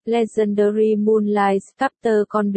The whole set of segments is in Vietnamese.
Legendary Moonlight Chapter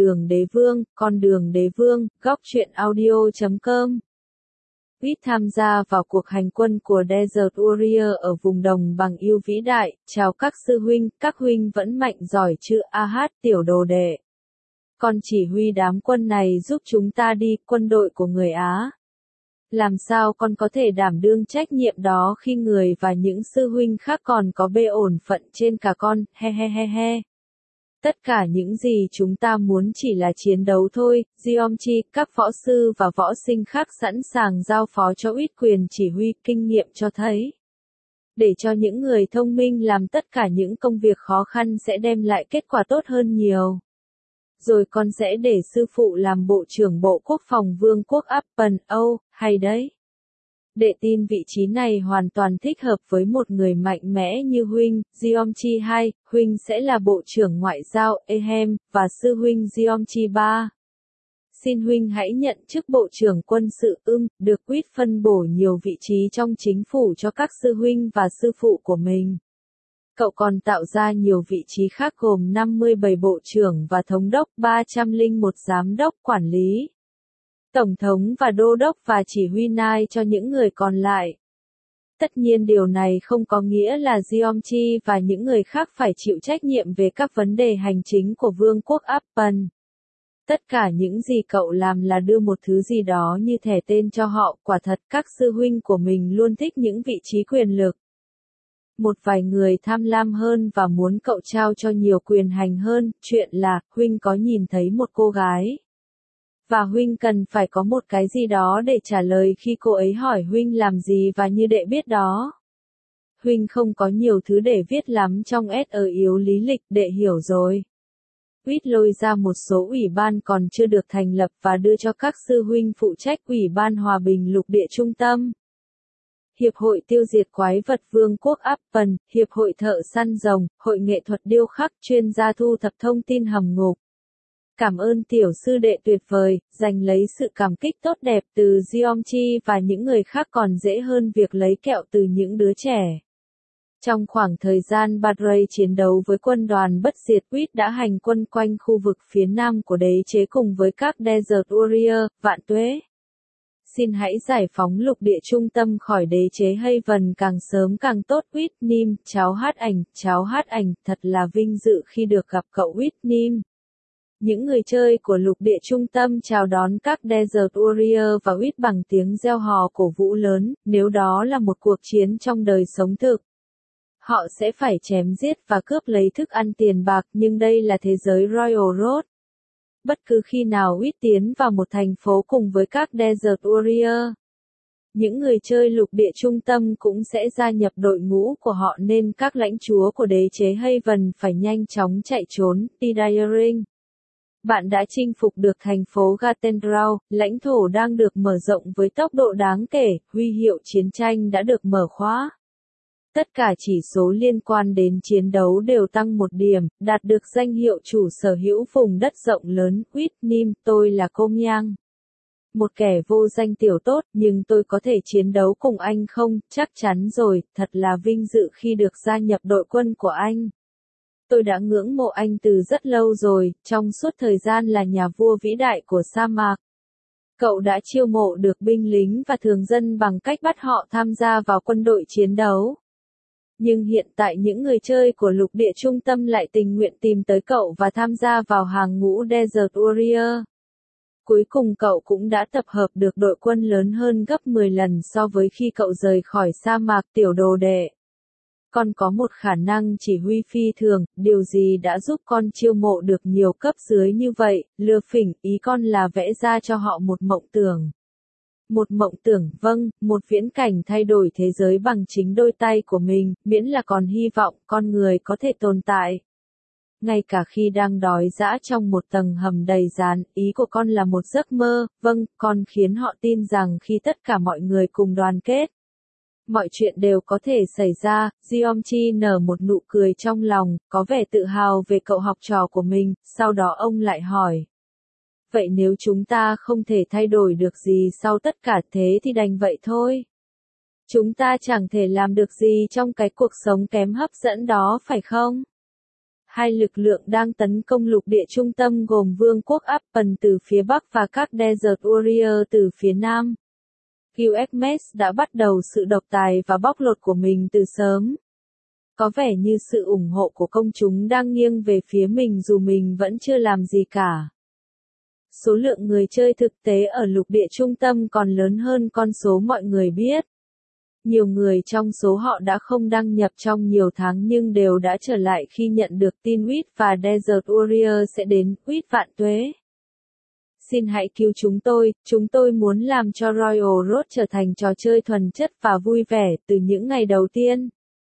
Con đường đế vương, góc truyện audio.com. Quýt tham gia vào cuộc hành quân của Desert Warrior ở vùng đồng bằng yêu vĩ đại. Chào các sư huynh, các huynh vẫn mạnh giỏi chứ? Tiểu đồ đệ. Con chỉ huy đám quân này giúp chúng ta đi, quân đội của người Á. Làm sao con có thể đảm đương trách nhiệm đó khi người và những sư huynh khác còn có bê ổn phận trên cả con, he. Tất cả những gì chúng ta muốn chỉ là chiến đấu thôi. Geomchi, các võ sư và võ sinh khác sẵn sàng giao phó cho Quýt quyền chỉ huy. Kinh nghiệm cho thấy, để cho những người thông minh làm tất cả những công việc khó khăn sẽ đem lại kết quả tốt hơn nhiều. Rồi con sẽ để sư phụ làm bộ trưởng Bộ Quốc phòng Vương quốc Upton, hay đấy. Đệ tin vị trí này hoàn toàn thích hợp với một người mạnh mẽ như huynh. Geomchi 2, huynh sẽ là bộ trưởng ngoại giao, và sư huynh Geomchi 3. Xin huynh hãy nhận chức bộ trưởng quân sự. Được Quýt phân bổ nhiều vị trí trong chính phủ cho các sư huynh và sư phụ của mình. Cậu còn tạo ra nhiều vị trí khác gồm 57 bộ trưởng và thống đốc, 301 giám đốc quản lý, tổng thống và đô đốc và chỉ huy nai cho những người còn lại. Tất nhiên điều này không có nghĩa là Geomchi và những người khác phải chịu trách nhiệm về các vấn đề hành chính của Vương quốc Upton. Tất cả những gì cậu làm là đưa một thứ gì đó như thẻ tên cho họ. Quả thật các sư huynh của mình luôn thích những vị trí quyền lực. Một vài người tham lam hơn và muốn cậu trao cho nhiều quyền hành hơn. Chuyện là, huynh có nhìn thấy một cô gái. Và huynh cần phải có một cái gì đó để trả lời khi cô ấy hỏi huynh làm gì, và như đệ biết đó. Huynh không có nhiều thứ để viết lắm trong yếu lý lịch, đệ hiểu rồi. Quýt lôi ra một số ủy ban còn chưa được thành lập và đưa cho các sư huynh phụ trách. Ủy ban Hòa bình Lục địa Trung tâm, Hiệp hội tiêu diệt quái vật Vương quốc Upton, Hiệp hội thợ săn rồng, Hội nghệ thuật điêu khắc, chuyên gia thu thập thông tin hầm ngục. Cảm ơn tiểu sư đệ tuyệt vời, giành lấy sự cảm kích tốt đẹp từ Geomchi và những người khác còn dễ hơn việc lấy kẹo từ những đứa trẻ. Trong khoảng thời gian Badray chiến đấu với quân đoàn bất diệt, Quýt đã hành quân quanh khu vực phía nam của đế chế cùng với các Desert Warrior. Vạn tuế. Xin hãy giải phóng lục địa trung tâm khỏi đế chế Haven càng sớm càng tốt. Quýt Nim, cháu hát ảnh, thật là vinh dự khi được gặp cậu Quýt Nim. Những người chơi của lục địa trung tâm chào đón các Desert Warrior và Quýt bằng tiếng reo hò cổ vũ lớn. Nếu đó là một cuộc chiến trong đời sống thực, họ sẽ phải chém giết và cướp lấy thức ăn tiền bạc, nhưng đây là thế giới Royal Road. Bất cứ khi nào Quýt tiến vào một thành phố cùng với các Desert Warrior, những người chơi lục địa trung tâm cũng sẽ gia nhập đội ngũ của họ, nên các lãnh chúa của đế chế Haven phải nhanh chóng chạy trốn. Diring. Bạn đã chinh phục được thành phố Gatendrau, lãnh thổ đang được mở rộng với tốc độ đáng kể, huy hiệu chiến tranh đã được mở khóa. Tất cả chỉ số liên quan đến chiến đấu đều tăng 1 điểm, đạt được danh hiệu chủ sở hữu vùng đất rộng lớn. Quýt Nim, tôi là Công một kẻ vô danh tiểu tốt, nhưng tôi có thể chiến đấu cùng anh không? Chắc chắn rồi, thật là vinh dự khi được gia nhập đội quân của anh. Tôi đã ngưỡng mộ anh từ rất lâu rồi, trong suốt thời gian là nhà vua vĩ đại của sa mạc. Cậu đã chiêu mộ được binh lính và thường dân bằng cách bắt họ tham gia vào quân đội chiến đấu. Nhưng hiện tại những người chơi của lục địa trung tâm lại tình nguyện tìm tới cậu và tham gia vào hàng ngũ Desert Warrior. Cuối cùng cậu cũng đã tập hợp được đội quân lớn hơn gấp 10 lần so với khi cậu rời khỏi sa mạc. Tiểu đồ đệ, con có một khả năng chỉ huy phi thường, điều gì đã giúp con chiêu mộ được nhiều cấp dưới như vậy? Lừa phỉnh, ý con là vẽ ra cho họ một mộng tưởng. Một mộng tưởng, vâng, một viễn cảnh thay đổi thế giới bằng chính đôi tay của mình, miễn là còn hy vọng con người có thể tồn tại. Ngay cả khi đang đói dã trong một tầng hầm đầy gián, ý của con là một giấc mơ. Vâng, con khiến họ tin rằng khi tất cả mọi người cùng đoàn kết, mọi chuyện đều có thể xảy ra. Geomchi nở một nụ cười trong lòng, có vẻ tự hào về cậu học trò của mình. Sau đó ông lại hỏi, vậy nếu chúng ta không thể thay đổi được gì sau tất cả thế thì đành vậy thôi. Chúng ta chẳng thể làm được gì trong cái cuộc sống kém hấp dẫn đó phải không? hai lực lượng đang tấn công lục địa trung tâm gồm Vương quốc Appen từ phía Bắc và các Desert Warrior từ phía Nam. Gilgamesh đã bắt đầu sự độc tài và bóc lột của mình từ sớm. Có vẻ như sự ủng hộ của công chúng đang nghiêng về phía mình dù mình vẫn chưa làm gì cả. Số lượng người chơi thực tế ở lục địa trung tâm còn lớn hơn con số mọi người biết. Nhiều người trong số họ đã không đăng nhập trong nhiều tháng nhưng đều đã trở lại khi nhận được tin Wit và Desert Warrior sẽ đến. Wit vạn tuế. Xin hãy cứu chúng tôi muốn làm cho Royal Road trở thành trò chơi thuần chất và vui vẻ từ những ngày đầu tiên.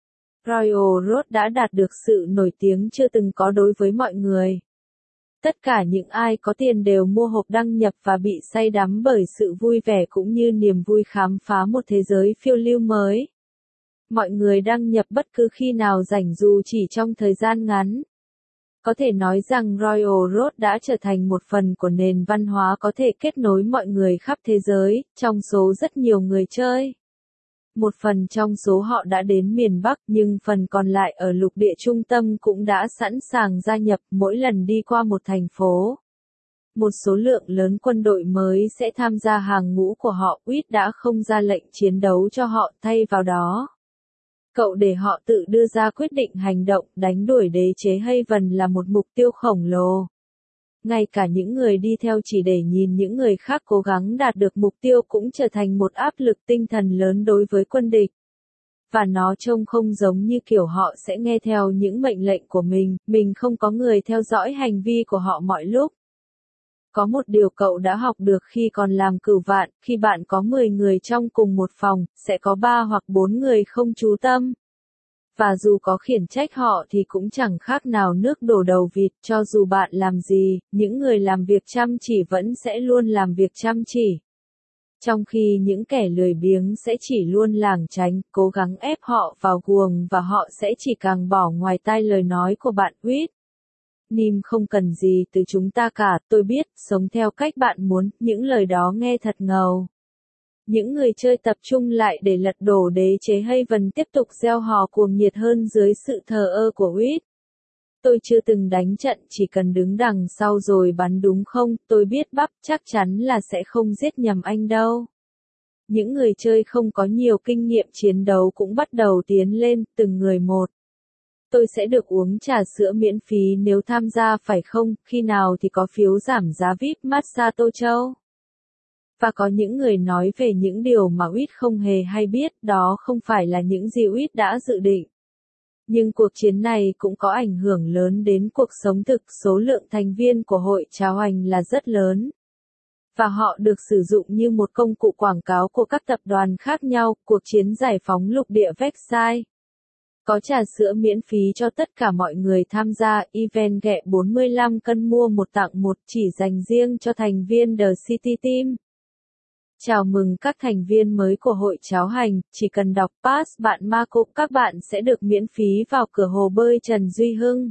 Royal Road đã đạt được sự nổi tiếng chưa từng có đối với mọi người. Tất cả những ai có tiền đều mua hộp đăng nhập và bị say đắm bởi sự vui vẻ cũng như niềm vui khám phá một thế giới phiêu lưu mới. Mọi người đăng nhập bất cứ khi nào rảnh dù chỉ trong thời gian ngắn. Có thể nói rằng Royal Road đã trở thành một phần của nền văn hóa có thể kết nối mọi người khắp thế giới, trong số rất nhiều người chơi. Một phần trong số họ đã đến miền Bắc nhưng phần còn lại ở lục địa trung tâm cũng đã sẵn sàng gia nhập mỗi lần đi qua một thành phố. Một số lượng lớn quân đội mới sẽ tham gia hàng ngũ của họ. Wit đã không ra lệnh chiến đấu cho họ, thay vào đó. Cậu để họ tự đưa ra quyết định hành động. Đánh đuổi đế chế Haven là một mục tiêu khổng lồ. Ngay cả những người đi theo chỉ để nhìn những người khác cố gắng đạt được mục tiêu cũng trở thành một áp lực tinh thần lớn đối với quân địch. Và nó trông không giống như kiểu họ sẽ nghe theo những mệnh lệnh của mình không có người theo dõi hành vi của họ mọi lúc. Có một điều cậu đã học được khi còn làm cửu vạn, khi bạn có 10 người trong cùng một phòng, sẽ có 3 hoặc 4 người không chú tâm. Và dù có khiển trách họ thì cũng chẳng khác nào nước đổ đầu vịt, cho dù bạn làm gì, những người làm việc chăm chỉ vẫn sẽ luôn làm việc chăm chỉ. Trong khi những kẻ lười biếng sẽ chỉ luôn lảng tránh, cố gắng ép họ vào guồng và họ sẽ chỉ càng bỏ ngoài tai lời nói của bạn. Wit. Nim không cần gì từ chúng ta cả, tôi biết, sống theo cách bạn muốn, những lời đó nghe thật ngầu. Những người chơi tập trung lại để lật đổ đế chế Haven tiếp tục gieo hò cuồng nhiệt hơn dưới sự thờ ơ của Wit. Tôi chưa từng đánh trận, chỉ cần đứng đằng sau rồi bắn đúng không, tôi biết bắp, chắc chắn là sẽ không giết nhầm anh đâu. Những người chơi không có nhiều kinh nghiệm chiến đấu cũng bắt đầu tiến lên, từng người một. Tôi sẽ được uống trà sữa miễn phí nếu tham gia phải không, khi nào thì có phiếu giảm giá VIP Masato Châu. Và có những người nói về những điều mà Wit không hề hay biết, đó không phải là những gì Wit đã dự định. Nhưng cuộc chiến này cũng có ảnh hưởng lớn đến cuộc sống thực, số lượng thành viên của hội cháo hành là rất lớn. Và họ được sử dụng như một công cụ quảng cáo của các tập đoàn khác nhau, cuộc chiến giải phóng lục địa Versailles. Có trà sữa miễn phí cho tất cả mọi người tham gia, event ghẹ 45 cân mua một tặng một chỉ dành riêng cho thành viên The City Team. Chào mừng các thành viên mới của hội cháo hành, chỉ cần đọc pass bạn Marco các bạn sẽ được miễn phí vào cửa hồ bơi Trần Duy Hưng.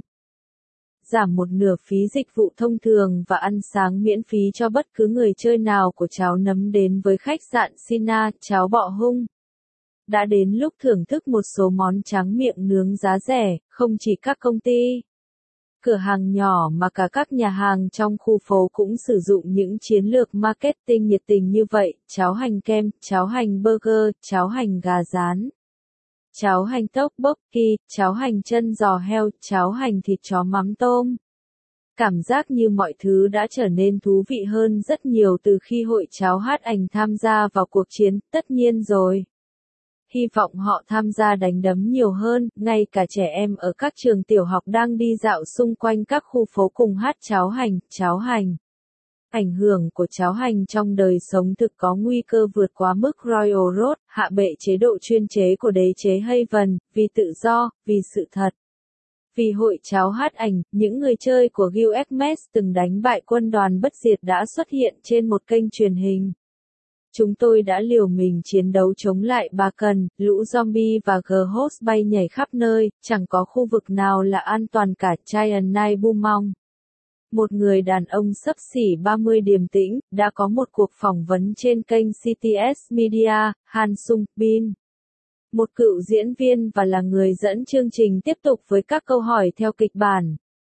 Giảm một nửa phí dịch vụ thông thường và ăn sáng miễn phí cho bất cứ người chơi nào của cháo nấm đến với khách sạn Sina, cháo bọ hung. Đã đến lúc thưởng thức một số món tráng miệng nướng giá rẻ, không chỉ các công ty, cửa hàng nhỏ mà cả các nhà hàng trong khu phố cũng sử dụng những chiến lược marketing nhiệt tình như vậy, cháo hành kem, cháo hành burger, cháo hành gà rán, cháo hành tteokbokki, cháo hành chân giò heo, cháo hành thịt chó mắm tôm. Cảm giác như mọi thứ đã trở nên thú vị hơn rất nhiều từ khi hội cháo hát ảnh tham gia vào cuộc chiến, tất nhiên rồi. Hy vọng họ tham gia đánh đấm nhiều hơn, ngay cả trẻ em ở các trường tiểu học đang đi dạo xung quanh các khu phố cùng hát cháo hành, cháo hành. Ảnh hưởng của cháo hành trong đời sống thực có nguy cơ vượt quá mức Royal Road, hạ bệ chế độ chuyên chế của đế chế Haven, vì tự do, vì sự thật. Vì hội cháo hát ảnh, những người chơi của Gilgamesh từng đánh bại quân đoàn bất diệt đã xuất hiện trên một kênh truyền hình. Chúng tôi đã liều mình chiến đấu chống lại bà Cần, lũ zombie và Ghost bay nhảy khắp nơi, chẳng có khu vực nào là an toàn cả. Giant Knight Bumong. Một người đàn ông xấp xỉ 30 điềm tĩnh, đã có một cuộc phỏng vấn trên kênh CTS Media, Han Sung Bin. Một cựu diễn viên và là người dẫn chương trình tiếp tục với các câu hỏi theo kịch bản.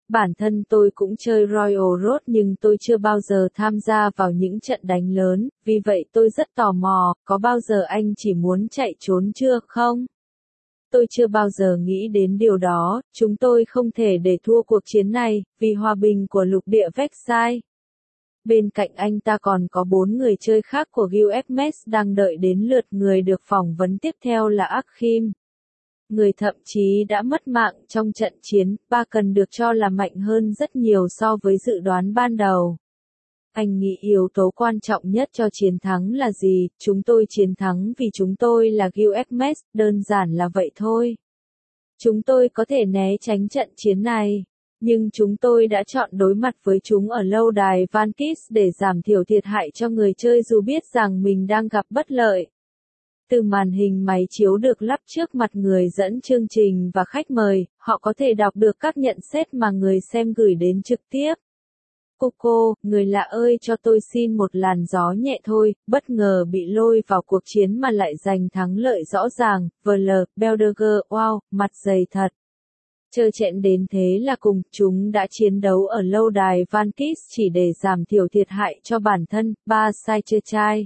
Bản thân tôi cũng chơi Royal Road nhưng tôi chưa bao giờ tham gia vào những trận đánh lớn, vì vậy tôi rất tò mò, có bao giờ anh chỉ muốn chạy trốn chưa không? Tôi chưa bao giờ nghĩ đến điều đó, chúng tôi không thể để thua cuộc chiến này, vì hòa bình của lục địa Versailles. Bên cạnh anh ta còn có 4 người chơi khác của Guilherme đang đợi đến lượt người được phỏng vấn tiếp theo là Akim. Người thậm chí đã mất mạng trong trận chiến, Bacon được cho là mạnh hơn rất nhiều so với dự đoán ban đầu. Anh nghĩ yếu tố quan trọng nhất cho chiến thắng là gì? Chúng tôi chiến thắng vì chúng tôi là Guilherme, đơn giản là vậy thôi. Chúng tôi có thể né tránh trận chiến này, nhưng chúng tôi đã chọn đối mặt với chúng ở lâu đài Van Kiss để giảm thiểu thiệt hại cho người chơi dù biết rằng mình đang gặp bất lợi. Từ màn hình máy chiếu được lắp trước mặt người dẫn chương trình và khách mời, họ có thể đọc được các nhận xét mà người xem gửi đến trực tiếp. Coco, người lạ ơi cho tôi xin một làn gió nhẹ thôi, bất ngờ bị lôi vào cuộc chiến mà lại giành thắng lợi rõ ràng, VL, Belderger, wow, mặt dày thật. Trơ trẽn đến thế là cùng, chúng đã chiến đấu ở lâu đài Van Kiss chỉ để giảm thiểu thiệt hại cho bản thân, ba sai chưa trai.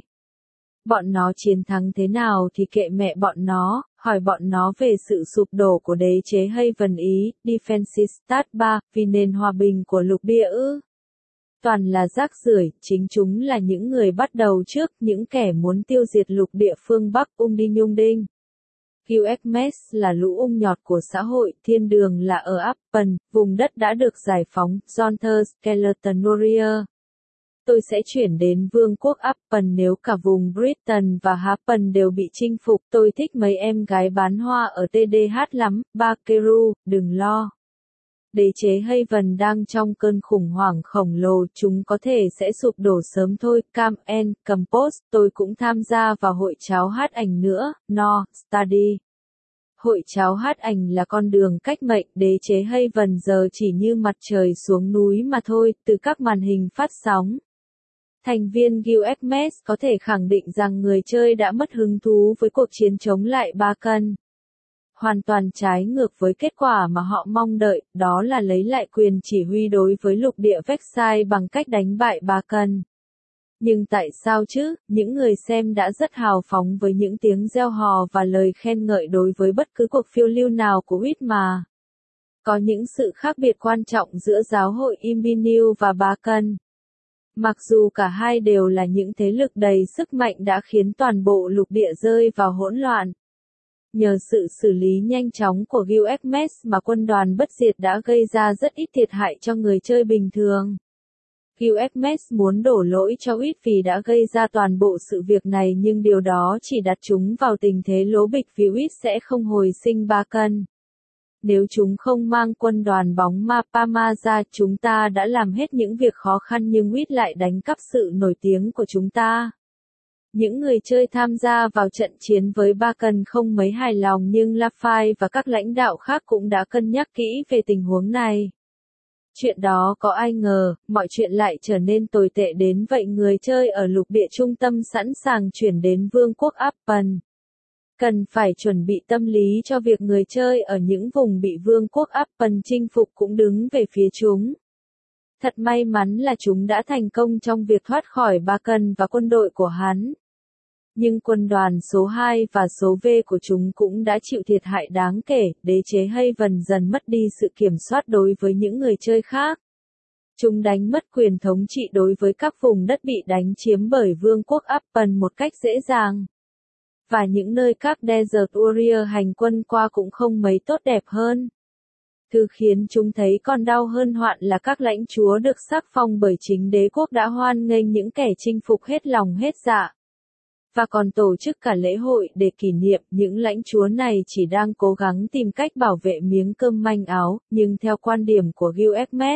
Bọn nó chiến thắng thế nào thì kệ mẹ bọn nó, hỏi bọn nó về sự sụp đổ của đế chế Haven Ý, Defensive Stat 3, vì nền hòa bình của lục địa ư. Toàn là rác rưởi, chính chúng là những người bắt đầu trước, những kẻ muốn tiêu diệt lục địa phương Bắc đi nhung đinh. Guilherme là lũ ung nhọt của xã hội, thiên đường là ở Appen, vùng đất đã được giải phóng, Jonter Skeletonoria. Tôi sẽ chuyển đến vương quốc Appen nếu cả vùng Britain và Happen đều bị chinh phục. Tôi thích mấy em gái bán hoa ở TDH lắm, Bakeru, đừng lo. Đế chế Haven đang trong cơn khủng hoảng khổng lồ, chúng có thể sẽ sụp đổ sớm thôi. Cam and Compost, tôi cũng tham gia vào hội cháo hát ảnh nữa, no, study. Hội cháo hát ảnh là con đường cách mệnh, đế chế Haven giờ chỉ như mặt trời xuống núi mà thôi, từ các màn hình phát sóng. Thành viên Guilherme có thể khẳng định rằng người chơi đã mất hứng thú với cuộc chiến chống lại Bacon. Hoàn toàn trái ngược với kết quả mà họ mong đợi, đó là lấy lại quyền chỉ huy đối với lục địa Versailles bằng cách đánh bại Bacon. Nhưng tại sao chứ, những người xem đã rất hào phóng với những tiếng reo hò và lời khen ngợi đối với bất cứ cuộc phiêu lưu nào của Huit mà. Có những sự khác biệt quan trọng giữa giáo hội Imbineu và Bacon. Mặc dù cả hai đều là những thế lực đầy sức mạnh đã khiến toàn bộ lục địa rơi vào hỗn loạn. Nhờ sự xử lý nhanh chóng của Guilherme mà quân đoàn bất diệt đã gây ra rất ít thiệt hại cho người chơi bình thường. Guilherme muốn đổ lỗi cho Huit vì đã gây ra toàn bộ sự việc này nhưng điều đó chỉ đặt chúng vào tình thế lố bịch vì Huit sẽ không hồi sinh Bacon. Nếu chúng không mang quân đoàn bóng ma Parma ra chúng ta đã làm hết những việc khó khăn nhưng Huit lại đánh cắp sự nổi tiếng của chúng ta. Những người chơi tham gia vào trận chiến với Bacon không mấy hài lòng nhưng Lafay và các lãnh đạo khác cũng đã cân nhắc kỹ về tình huống này. Chuyện đó có ai ngờ, mọi chuyện lại trở nên tồi tệ đến vậy người chơi ở lục địa trung tâm sẵn sàng chuyển đến vương quốc Appen. Cần phải chuẩn bị tâm lý cho việc người chơi ở những vùng bị vương quốc Appen chinh phục cũng đứng về phía chúng. Thật may mắn là chúng đã thành công trong việc thoát khỏi Bacon và quân đội của hắn. Nhưng quân đoàn số 2 và số V của chúng cũng đã chịu thiệt hại đáng kể, đế chế Haven dần mất đi sự kiểm soát đối với những người chơi khác. Chúng đánh mất quyền thống trị đối với các vùng đất bị đánh chiếm bởi vương quốc Appen một cách dễ dàng. Và những nơi các Desert Warrior hành quân qua cũng không mấy tốt đẹp hơn. Thứ khiến chúng thấy còn đau hơn hoạn là các lãnh chúa được sắc phong bởi chính đế quốc đã hoan nghênh những kẻ chinh phục hết lòng hết dạ. Và còn tổ chức cả lễ hội để kỷ niệm, những lãnh chúa này chỉ đang cố gắng tìm cách bảo vệ miếng cơm manh áo, nhưng theo quan điểm của Guilherme,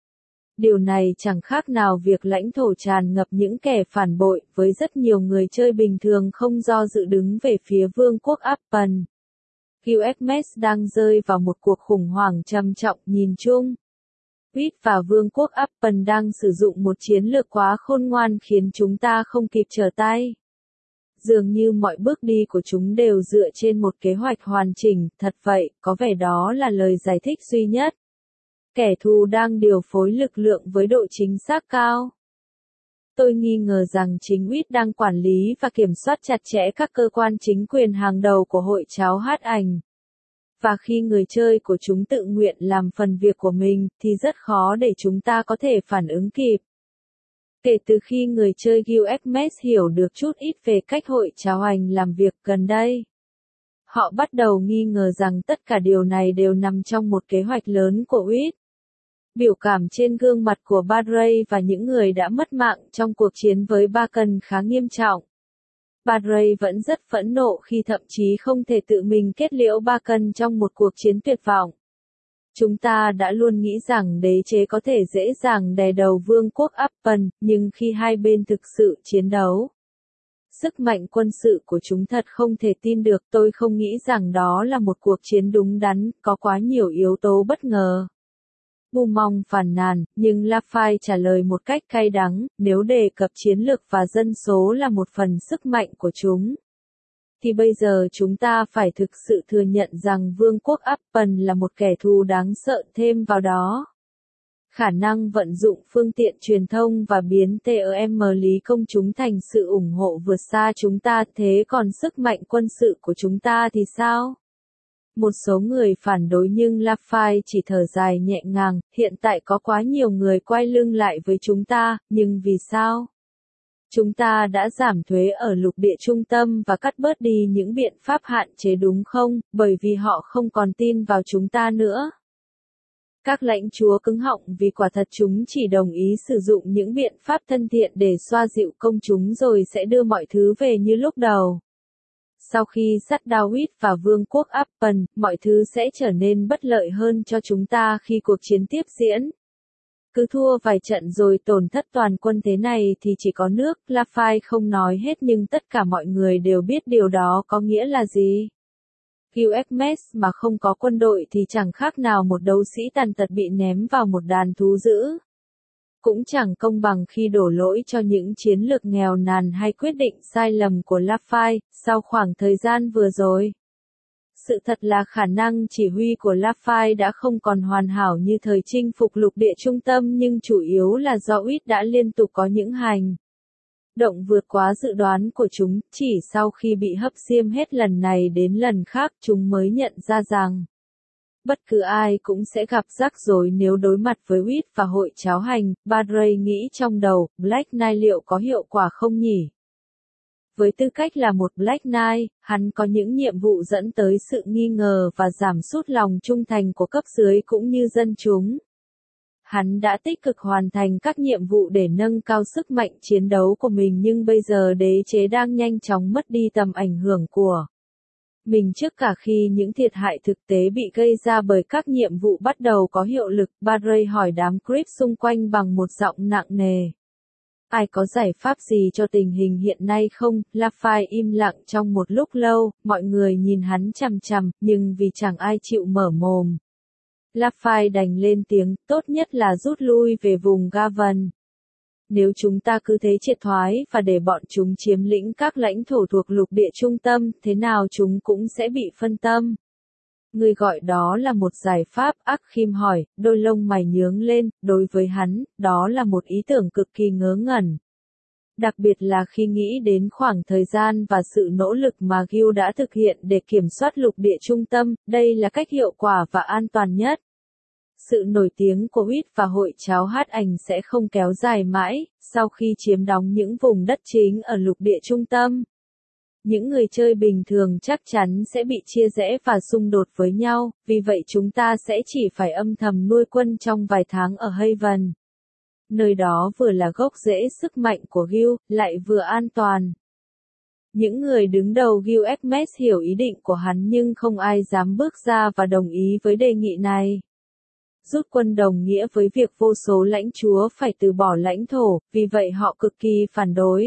điều này chẳng khác nào việc lãnh thổ tràn ngập những kẻ phản bội, với rất nhiều người chơi bình thường không do dự đứng về phía vương quốc Appen. Guilherme đang rơi vào một cuộc khủng hoảng trầm trọng nhìn chung. Huit và vương quốc Appen đang sử dụng một chiến lược quá khôn ngoan khiến chúng ta không kịp trở tay. Dường như mọi bước đi của chúng đều dựa trên một kế hoạch hoàn chỉnh, thật vậy, có vẻ đó là lời giải thích duy nhất. Kẻ thù đang điều phối lực lượng với độ chính xác cao. Tôi nghi ngờ rằng chính UIT đang quản lý và kiểm soát chặt chẽ các cơ quan chính quyền hàng đầu của hội cháo hát ảnh. Và khi người chơi của chúng tự nguyện làm phần việc của mình, thì rất khó để chúng ta có thể phản ứng kịp. Kể từ khi người chơi Guildmate hiểu được chút ít về cách hội cháo ảnh làm việc gần đây, họ bắt đầu nghi ngờ rằng tất cả điều này đều nằm trong một kế hoạch lớn của UIT. Biểu cảm trên gương mặt của Barry và những người đã mất mạng trong cuộc chiến với Barkan khá nghiêm trọng. Barry vẫn rất phẫn nộ khi thậm chí không thể tự mình kết liễu Barkan trong một cuộc chiến tuyệt vọng. Chúng ta đã luôn nghĩ rằng đế chế có thể dễ dàng đè đầu vương quốc Appen, nhưng khi hai bên thực sự chiến đấu, sức mạnh quân sự của chúng thật không thể tin được. Tôi không nghĩ rằng đó là một cuộc chiến đúng đắn, có quá nhiều yếu tố bất ngờ. Beaumont phàn nàn, nhưng Lafay trả lời một cách cay đắng, nếu đề cập chiến lược và dân số là một phần sức mạnh của chúng, thì bây giờ chúng ta phải thực sự thừa nhận rằng Vương quốc Appen là một kẻ thù đáng sợ. Thêm vào đó, khả năng vận dụng phương tiện truyền thông và biến TEM lý công chúng thành sự ủng hộ vượt xa chúng ta. Thế còn sức mạnh quân sự của chúng ta thì sao? Một số người phản đối nhưng Lafay chỉ thở dài nhẹ nhàng, hiện tại có quá nhiều người quay lưng lại với chúng ta, nhưng vì sao? Chúng ta đã giảm thuế ở lục địa trung tâm và cắt bớt đi những biện pháp hạn chế đúng không, bởi vì họ không còn tin vào chúng ta nữa. Các lãnh chúa cứng họng vì quả thật chúng chỉ đồng ý sử dụng những biện pháp thân thiện để xoa dịu công chúng rồi sẽ đưa mọi thứ về như lúc đầu. Sau khi sát David và Vương quốc Appen, mọi thứ sẽ trở nên bất lợi hơn cho chúng ta khi cuộc chiến tiếp diễn. Cứ thua vài trận rồi tổn thất toàn quân thế này thì chỉ có nước. Lafay không nói hết nhưng tất cả mọi người đều biết điều đó có nghĩa là gì. Guildmate mà không có quân đội thì chẳng khác nào một đấu sĩ tàn tật bị ném vào một đàn thú dữ. Cũng chẳng công bằng khi đổ lỗi cho những chiến lược nghèo nàn hay quyết định sai lầm của Lafay, sau khoảng thời gian vừa rồi. Sự thật là khả năng chỉ huy của Lafay đã không còn hoàn hảo như thời chinh phục lục địa trung tâm nhưng chủ yếu là do UIT đã liên tục có những hành động vượt quá dự đoán của chúng. Chỉ sau khi bị hấp xiêm hết lần này đến lần khác chúng mới nhận ra rằng bất cứ ai cũng sẽ gặp rắc rối nếu đối mặt với UIT và hội cháo hành. Barry nghĩ trong đầu, Black Knight liệu có hiệu quả không nhỉ? Với tư cách là một Black Knight, hắn có những nhiệm vụ dẫn tới sự nghi ngờ và giảm sút lòng trung thành của cấp dưới cũng như dân chúng. Hắn đã tích cực hoàn thành các nhiệm vụ để nâng cao sức mạnh chiến đấu của mình nhưng bây giờ đế chế đang nhanh chóng mất đi tầm ảnh hưởng của mình trước cả khi những thiệt hại thực tế bị gây ra bởi các nhiệm vụ bắt đầu có hiệu lực. Barry hỏi đám creep xung quanh bằng một giọng nặng nề. Ai có giải pháp gì cho tình hình hiện nay không? Lafay im lặng trong một lúc lâu, mọi người nhìn hắn chằm chằm, nhưng vì chẳng ai chịu mở mồm. Lafay đành lên tiếng, tốt nhất là rút lui về vùng Gavan. Nếu chúng ta cứ thế triệt thoái và để bọn chúng chiếm lĩnh các lãnh thổ thuộc lục địa trung tâm, thế nào chúng cũng sẽ bị phân tâm. Người gọi đó là một giải pháp, Akim hỏi, đôi lông mày nhướng lên, đối với hắn, đó là một ý tưởng cực kỳ ngớ ngẩn. Đặc biệt là khi nghĩ đến khoảng thời gian và sự nỗ lực mà Guild đã thực hiện để kiểm soát lục địa trung tâm, đây là cách hiệu quả và an toàn nhất. Sự nổi tiếng của UIT và hội cháo hát ảnh sẽ không kéo dài mãi, sau khi chiếm đóng những vùng đất chính ở lục địa trung tâm. Những người chơi bình thường chắc chắn sẽ bị chia rẽ và xung đột với nhau, vì vậy chúng ta sẽ chỉ phải âm thầm nuôi quân trong vài tháng ở Haven. Nơi đó vừa là gốc rễ sức mạnh của Guild, lại vừa an toàn. Những người đứng đầu Guildmate hiểu ý định của hắn nhưng không ai dám bước ra và đồng ý với đề nghị này. Rút quân đồng nghĩa với việc vô số lãnh chúa phải từ bỏ lãnh thổ, vì vậy họ cực kỳ phản đối.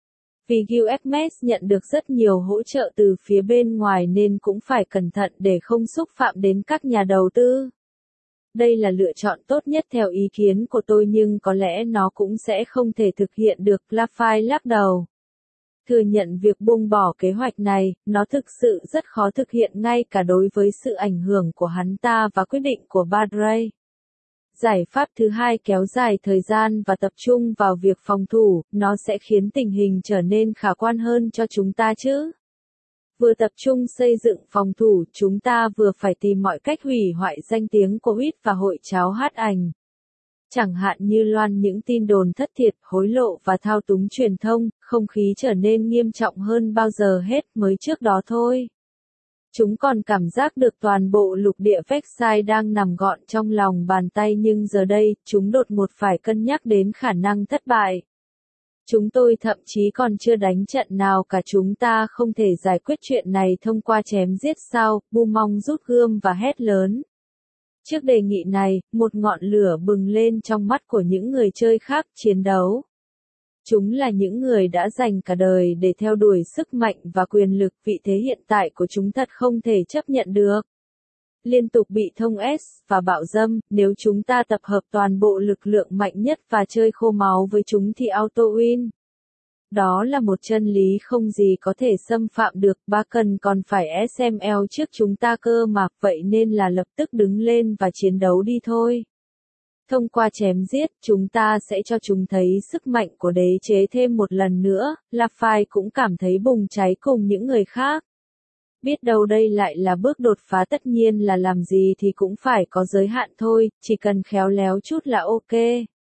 Vì Guildmate nhận được rất nhiều hỗ trợ từ phía bên ngoài nên cũng phải cẩn thận để không xúc phạm đến các nhà đầu tư. Đây là lựa chọn tốt nhất theo ý kiến của tôi nhưng có lẽ nó cũng sẽ không thể thực hiện được. Lafay lắc đầu. Thừa nhận việc buông bỏ kế hoạch này, nó thực sự rất khó thực hiện ngay cả đối với sự ảnh hưởng của hắn ta và quyết định của Barry. Giải pháp thứ hai kéo dài thời gian và tập trung vào việc phòng thủ, nó sẽ khiến tình hình trở nên khả quan hơn cho chúng ta chứ. Vừa tập trung xây dựng phòng thủ, chúng ta vừa phải tìm mọi cách hủy hoại danh tiếng của HUIT và hội cháo hát ảnh. Chẳng hạn như loan những tin đồn thất thiệt, hối lộ và thao túng truyền thông, không khí trở nên nghiêm trọng hơn bao giờ hết mới trước đó thôi. Chúng còn cảm giác được toàn bộ lục địa Versailles đang nằm gọn trong lòng bàn tay nhưng giờ đây, chúng đột ngột phải cân nhắc đến khả năng thất bại. Chúng tôi thậm chí còn chưa đánh trận nào cả, chúng ta không thể giải quyết chuyện này thông qua chém giết sao, Beaumont rút gươm và hét lớn. Trước đề nghị này, một ngọn lửa bừng lên trong mắt của những người chơi khác, chiến đấu. Chúng là những người đã dành cả đời để theo đuổi sức mạnh và quyền lực, vị thế hiện tại của chúng thật không thể chấp nhận được. Liên tục bị thông S và bạo dâm, nếu chúng ta tập hợp toàn bộ lực lượng mạnh nhất và chơi khô máu với chúng thì auto win. Đó là một chân lý không gì có thể xâm phạm được, Bacon còn phải SML trước chúng ta cơ mà, vậy nên là lập tức đứng lên và chiến đấu đi thôi. Thông qua chém giết, chúng ta sẽ cho chúng thấy sức mạnh của đế chế thêm một lần nữa, Lafay cũng cảm thấy bùng cháy cùng những người khác. Biết đâu đây lại là bước đột phá, tất nhiên là làm gì thì cũng phải có giới hạn thôi, chỉ cần khéo léo chút là ok.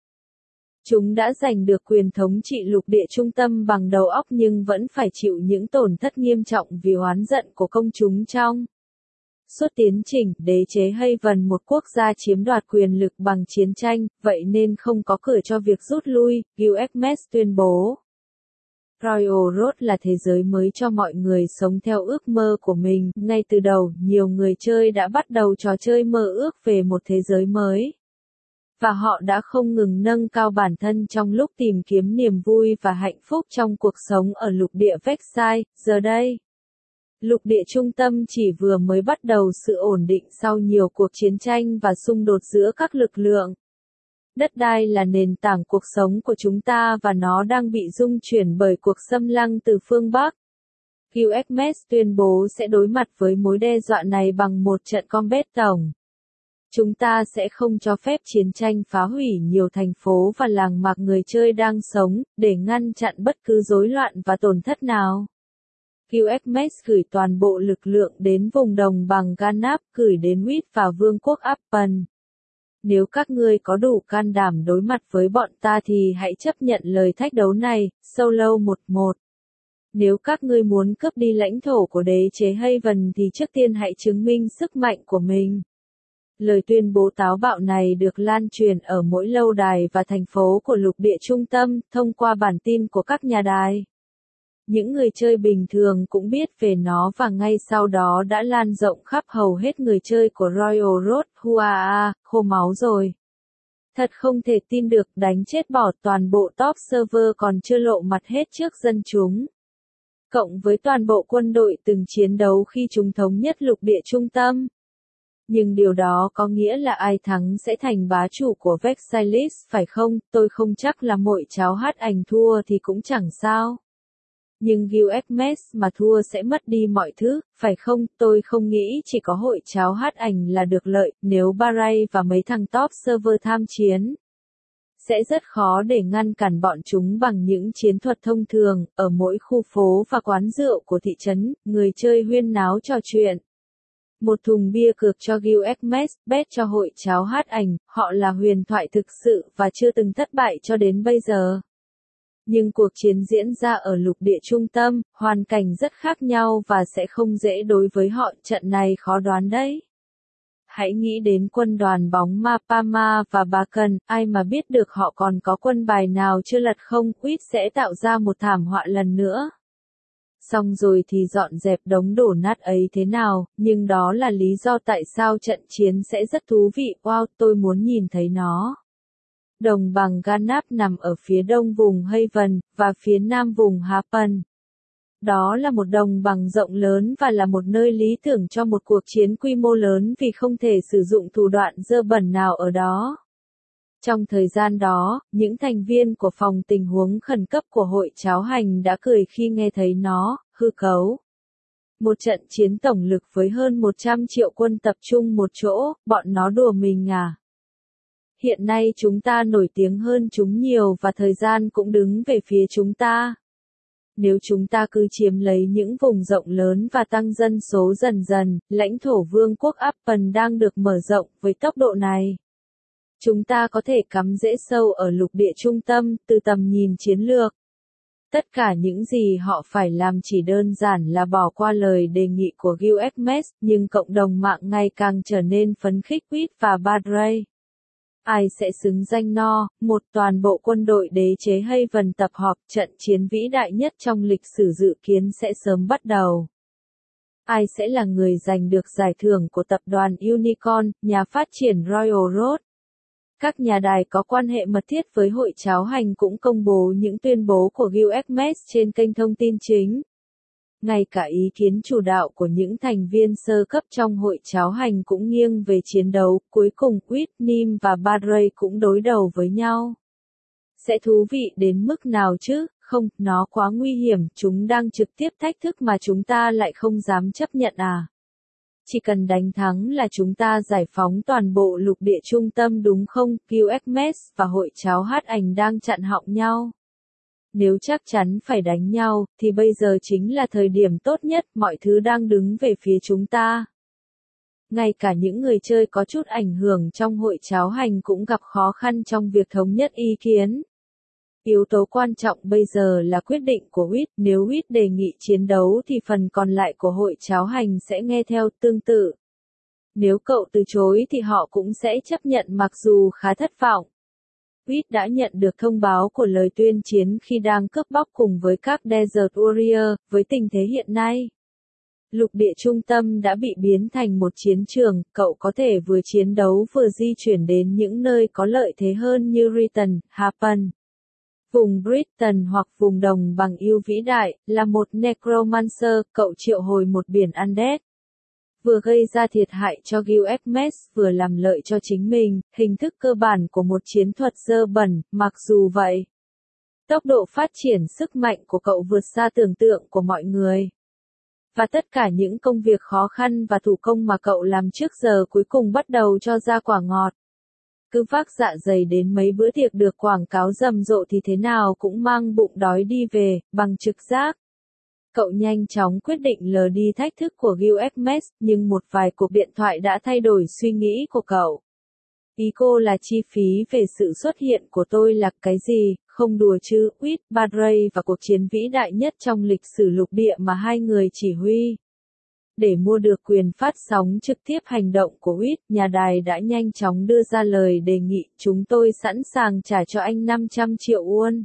Chúng đã giành được quyền thống trị lục địa trung tâm bằng đầu óc nhưng vẫn phải chịu những tổn thất nghiêm trọng vì oán giận của công chúng trong suốt tiến trình. Đế chế Haven, một quốc gia chiếm đoạt quyền lực bằng chiến tranh, vậy nên không có cửa cho việc rút lui, Gilgamesh tuyên bố. Royal Road là thế giới mới cho mọi người sống theo ước mơ của mình. Ngay từ đầu, nhiều người chơi đã bắt đầu trò chơi mơ ước về một thế giới mới. Và họ đã không ngừng nâng cao bản thân trong lúc tìm kiếm niềm vui và hạnh phúc trong cuộc sống ở lục địa Versailles. Giờ đây, lục địa trung tâm chỉ vừa mới bắt đầu sự ổn định sau nhiều cuộc chiến tranh và xung đột giữa các lực lượng. Đất đai là nền tảng cuộc sống của chúng ta và nó đang bị rung chuyển bởi cuộc xâm lăng từ phương Bắc. Gilgamesh tuyên bố sẽ đối mặt với mối đe dọa này bằng một trận combat tổng. Chúng ta sẽ không cho phép chiến tranh phá hủy nhiều thành phố và làng mạc người chơi đang sống, để ngăn chặn bất cứ rối loạn và tổn thất nào. Gilgamesh gửi toàn bộ lực lượng đến vùng đồng bằng Ganap, gửi đến HUIT và vương quốc Appen. Nếu các ngươi có đủ can đảm đối mặt với bọn ta thì hãy chấp nhận lời thách đấu này, solo 11. Nếu các ngươi muốn cướp đi lãnh thổ của đế chế Haven thì trước tiên hãy chứng minh sức mạnh của mình. Lời tuyên bố táo bạo này được lan truyền ở mỗi lâu đài và thành phố của lục địa trung tâm, thông qua bản tin của các nhà đài. Những người chơi bình thường cũng biết về nó và ngay sau đó đã lan rộng khắp hầu hết người chơi của Royal Road. Huaa, khô máu rồi. Thật không thể tin được, đánh chết bỏ toàn bộ top server còn chưa lộ mặt hết trước dân chúng. Cộng với toàn bộ quân đội từng chiến đấu khi chúng thống nhất lục địa trung tâm. Nhưng điều đó có nghĩa là ai thắng sẽ thành bá chủ của Versailles, phải không? Tôi không chắc là mỗi cháo hát ảnh thua thì cũng chẳng sao. Nhưng Gilgamesh mà thua sẽ mất đi mọi thứ, phải không? Tôi không nghĩ chỉ có hội cháo hát ảnh là được lợi, nếu Baray và mấy thằng top server tham chiến. Sẽ rất khó để ngăn cản bọn chúng bằng những chiến thuật thông thường, ở mỗi khu phố và quán rượu của thị trấn, người chơi huyên náo trò chuyện. Một thùng bia cược cho Gilgamesh, bet cho hội cháo hát ảnh, họ là huyền thoại thực sự và chưa từng thất bại cho đến bây giờ. Nhưng cuộc chiến diễn ra ở lục địa trung tâm, hoàn cảnh rất khác nhau và sẽ không dễ đối với họ, trận này khó đoán đấy. Hãy nghĩ đến quân đoàn bóng ma Parma và Bacon, ai mà biết được họ còn có quân bài nào chưa lật không, Quýt sẽ tạo ra một thảm họa lần nữa. Xong rồi thì dọn dẹp đống đổ nát ấy thế nào, nhưng đó là lý do tại sao trận chiến sẽ rất thú vị, wow, tôi muốn nhìn thấy nó. Đồng bằng Ganap nằm ở phía đông vùng Haven, và phía nam vùng Happen. Đó là một đồng bằng rộng lớn và là một nơi lý tưởng cho một cuộc chiến quy mô lớn vì không thể sử dụng thủ đoạn dơ bẩn nào ở đó. Trong thời gian đó, những thành viên của phòng tình huống khẩn cấp của hội cháo hành đã cười khi nghe thấy nó, hư cấu. Một trận chiến tổng lực với hơn 100 triệu quân tập trung một chỗ, bọn nó đùa mình à? Hiện nay chúng ta nổi tiếng hơn chúng nhiều và thời gian cũng đứng về phía chúng ta. Nếu chúng ta cứ chiếm lấy những vùng rộng lớn và tăng dân số dần dần, lãnh thổ vương quốc Apple đang được mở rộng với tốc độ này. Chúng ta có thể cắm rễ sâu ở lục địa trung tâm, từ tầm nhìn chiến lược. Tất cả những gì họ phải làm chỉ đơn giản là bỏ qua lời đề nghị của Gilgamesh, nhưng cộng đồng mạng ngày càng trở nên phấn khích Quýt và Badray. Ai sẽ xứng danh no, một toàn bộ quân đội đế chế Haven tập họp, trận chiến vĩ đại nhất trong lịch sử dự kiến sẽ sớm bắt đầu. Ai sẽ là người giành được giải thưởng của tập đoàn Unicorn, nhà phát triển Royal Road? Các nhà đài có quan hệ mật thiết với hội cháo hành cũng công bố những tuyên bố của Gilgamesh trên kênh thông tin chính. Ngay cả ý kiến chủ đạo của những thành viên sơ cấp trong hội cháo hành cũng nghiêng về chiến đấu, cuối cùng Quýt, Nim và Badray cũng đối đầu với nhau. Sẽ thú vị đến mức nào chứ? Không, nó quá nguy hiểm, chúng đang trực tiếp thách thức mà chúng ta lại không dám chấp nhận à? Chỉ cần đánh thắng là chúng ta giải phóng toàn bộ lục địa trung tâm đúng không? Gilgamesh và hội cháo hát ảnh đang chặn họng nhau. Nếu chắc chắn phải đánh nhau, thì bây giờ chính là thời điểm tốt nhất, mọi thứ đang đứng về phía chúng ta. Ngay cả những người chơi có chút ảnh hưởng trong hội cháo hành cũng gặp khó khăn trong việc thống nhất ý kiến. Yếu tố quan trọng bây giờ là quyết định của Quýt, nếu Quýt đề nghị chiến đấu thì phần còn lại của hội cháo hành sẽ nghe theo tương tự. Nếu cậu từ chối thì họ cũng sẽ chấp nhận mặc dù khá thất vọng. Quýt đã nhận được thông báo của lời tuyên chiến khi đang cướp bóc cùng với các Desert Warrior, với tình thế hiện nay. Lục địa trung tâm đã bị biến thành một chiến trường, cậu có thể vừa chiến đấu vừa di chuyển đến những nơi có lợi thế hơn như Riton, Haven, vùng Britain hoặc vùng đồng bằng yêu vĩ đại, là một Necromancer, cậu triệu hồi một biển Undead. Vừa gây ra thiệt hại cho Gilgamesh, vừa làm lợi cho chính mình, hình thức cơ bản của một chiến thuật dơ bẩn, mặc dù vậy. Tốc độ phát triển sức mạnh của cậu vượt xa tưởng tượng của mọi người. Và tất cả những công việc khó khăn và thủ công mà cậu làm trước giờ cuối cùng bắt đầu cho ra quả ngọt. Cứ vác dạ dày đến mấy bữa tiệc được quảng cáo rầm rộ thì thế nào cũng mang bụng đói đi về, bằng trực giác. Cậu nhanh chóng quyết định lờ đi thách thức của Gilgamesh, nhưng một vài cuộc điện thoại đã thay đổi suy nghĩ của cậu. Ý cô là chi phí về sự xuất hiện của tôi là cái gì, không đùa chứ, Quýt, Badray và cuộc chiến vĩ đại nhất trong lịch sử lục địa mà hai người chỉ huy. Để mua được quyền phát sóng trực tiếp hành động của Quýt, nhà đài đã nhanh chóng đưa ra lời đề nghị, chúng tôi sẵn sàng trả cho anh 500 triệu won.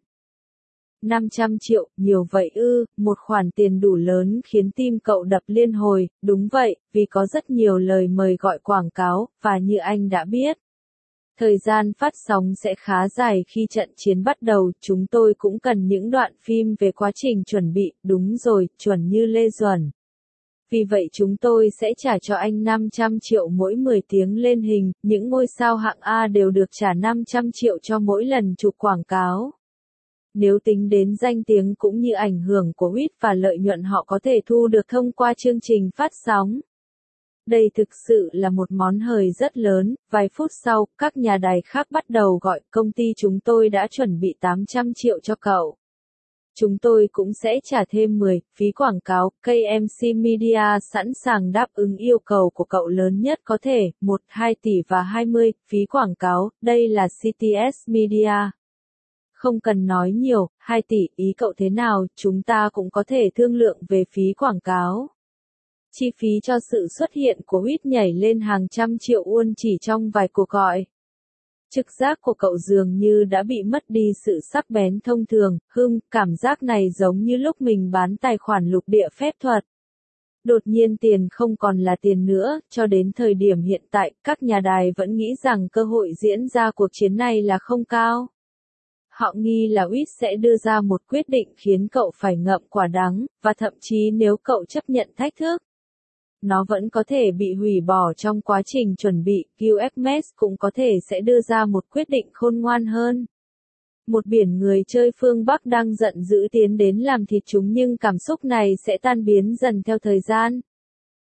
500 triệu, nhiều vậy ư, một khoản tiền đủ lớn khiến tim cậu đập liên hồi, đúng vậy, vì có rất nhiều lời mời gọi quảng cáo, và như anh đã biết. Thời gian phát sóng sẽ khá dài khi trận chiến bắt đầu, chúng tôi cũng cần những đoạn phim về quá trình chuẩn bị, đúng rồi, chuẩn như Lê Duẩn. Vì vậy chúng tôi sẽ trả cho anh 500 triệu mỗi 10 tiếng lên hình, những ngôi sao hạng A đều được trả 500 triệu cho mỗi lần chụp quảng cáo. Nếu tính đến danh tiếng cũng như ảnh hưởng của Quýt và lợi nhuận họ có thể thu được thông qua chương trình phát sóng. Đây thực sự là một món hời rất lớn, vài phút sau, các nhà đài khác bắt đầu gọi, công ty chúng tôi đã chuẩn bị 800 triệu cho cậu. Chúng tôi cũng sẽ trả thêm 10, phí quảng cáo, KMC Media sẵn sàng đáp ứng yêu cầu của cậu lớn nhất có thể, 1, 2 tỷ và 20, phí quảng cáo, đây là CTS Media. Không cần nói nhiều, 2 tỷ, ý cậu thế nào, chúng ta cũng có thể thương lượng về phí quảng cáo. Chi phí cho sự xuất hiện của Quýt nhảy lên hàng trăm triệu won chỉ trong vài cuộc gọi. Trực giác của cậu dường như đã bị mất đi sự sắc bén thông thường, cảm giác này giống như lúc mình bán tài khoản lục địa phép thuật. Đột nhiên tiền không còn là tiền nữa, cho đến thời điểm hiện tại, các nhà đài vẫn nghĩ rằng cơ hội diễn ra cuộc chiến này là không cao. Họ nghi là Quýt sẽ đưa ra một quyết định khiến cậu phải ngậm quả đắng, và thậm chí nếu cậu chấp nhận thách thức, nó vẫn có thể bị hủy bỏ trong quá trình chuẩn bị. Gilgamesh cũng có thể sẽ đưa ra một quyết định khôn ngoan hơn. Một biển người chơi phương Bắc đang giận dữ tiến đến làm thịt chúng, nhưng cảm xúc này sẽ tan biến dần theo thời gian.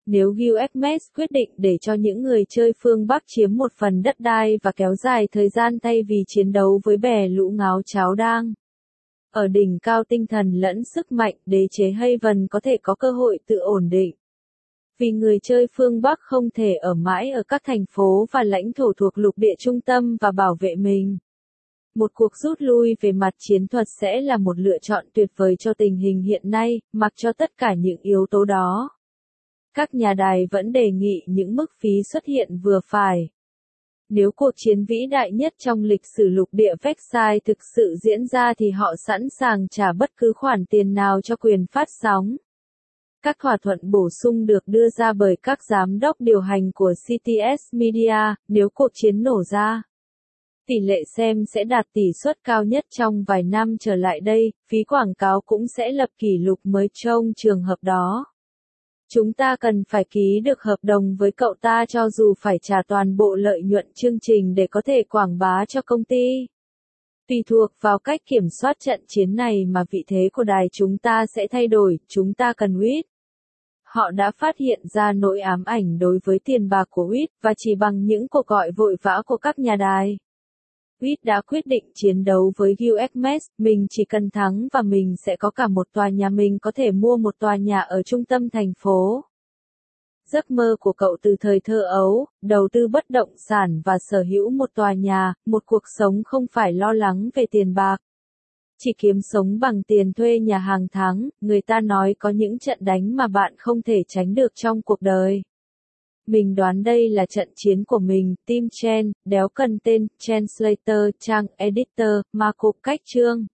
Nếu USMS quyết định để cho những người chơi phương Bắc chiếm một phần đất đai và kéo dài thời gian thay vì chiến đấu với bè lũ ngáo cháo đang ở đỉnh cao tinh thần lẫn sức mạnh, đế chế Haven có thể có cơ hội tự ổn định. Vì người chơi phương Bắc không thể ở mãi ở các thành phố và lãnh thổ thuộc lục địa trung tâm và bảo vệ mình. Một cuộc rút lui về mặt chiến thuật sẽ là một lựa chọn tuyệt vời cho tình hình hiện nay, mặc cho tất cả những yếu tố đó. Các nhà đài vẫn đề nghị những mức phí xuất hiện vừa phải. Nếu cuộc chiến vĩ đại nhất trong lịch sử lục địa Versailles thực sự diễn ra thì họ sẵn sàng trả bất cứ khoản tiền nào cho quyền phát sóng. Các thỏa thuận bổ sung được đưa ra bởi các giám đốc điều hành của CTS Media, nếu cuộc chiến nổ ra. Tỷ lệ xem sẽ đạt tỷ suất cao nhất trong vài năm trở lại đây, phí quảng cáo cũng sẽ lập kỷ lục mới trong trường hợp đó. Chúng ta cần phải ký được hợp đồng với cậu ta cho dù phải trả toàn bộ lợi nhuận chương trình để có thể quảng bá cho công ty. Tùy thuộc vào cách kiểm soát trận chiến này mà vị thế của đài chúng ta sẽ thay đổi, chúng ta cần WIT. Họ đã phát hiện ra nỗi ám ảnh đối với tiền bạc của WIT và chỉ bằng những cuộc gọi vội vã của các nhà đài. WIT đã quyết định chiến đấu với USMS, mình chỉ cần thắng và mình sẽ có cả một tòa nhà, mình có thể mua một tòa nhà ở trung tâm thành phố. Giấc mơ của cậu từ thời thơ ấu, đầu tư bất động sản và sở hữu một tòa nhà, một cuộc sống không phải lo lắng về tiền bạc. Chỉ kiếm sống bằng tiền thuê nhà hàng tháng, người ta nói có những trận đánh mà bạn không thể tránh được trong cuộc đời. Mình đoán đây là trận chiến của mình, Tim Chen, đéo cần tên, Translator, trang Editor, Marco cách chương.